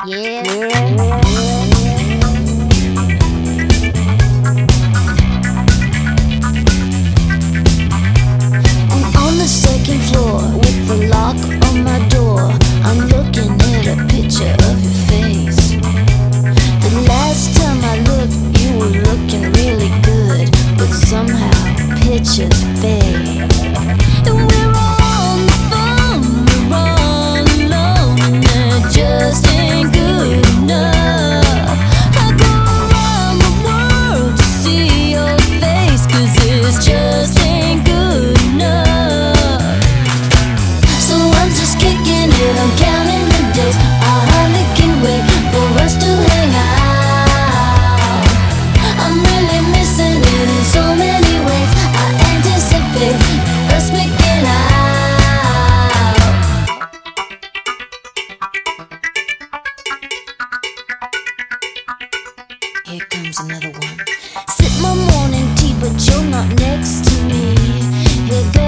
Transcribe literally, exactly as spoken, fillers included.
Yeah. I'm on the second floor with the lock on my door. I'm looking at a picture of your face. The last time I looked, you were looking really good, but somehow pictures fade. And we're on the phone, we're all alone, and that just ain't good enough. I go around the world to see your face, 'cause it's just ain't good enough. So I'm just kicking it, I'm counting the days. I hardly can wait for us to hang out. I'm really missing it in so many ways. I anticipate us making out. Here comes another one. Sip my morning tea, but you're not next to me. Here goes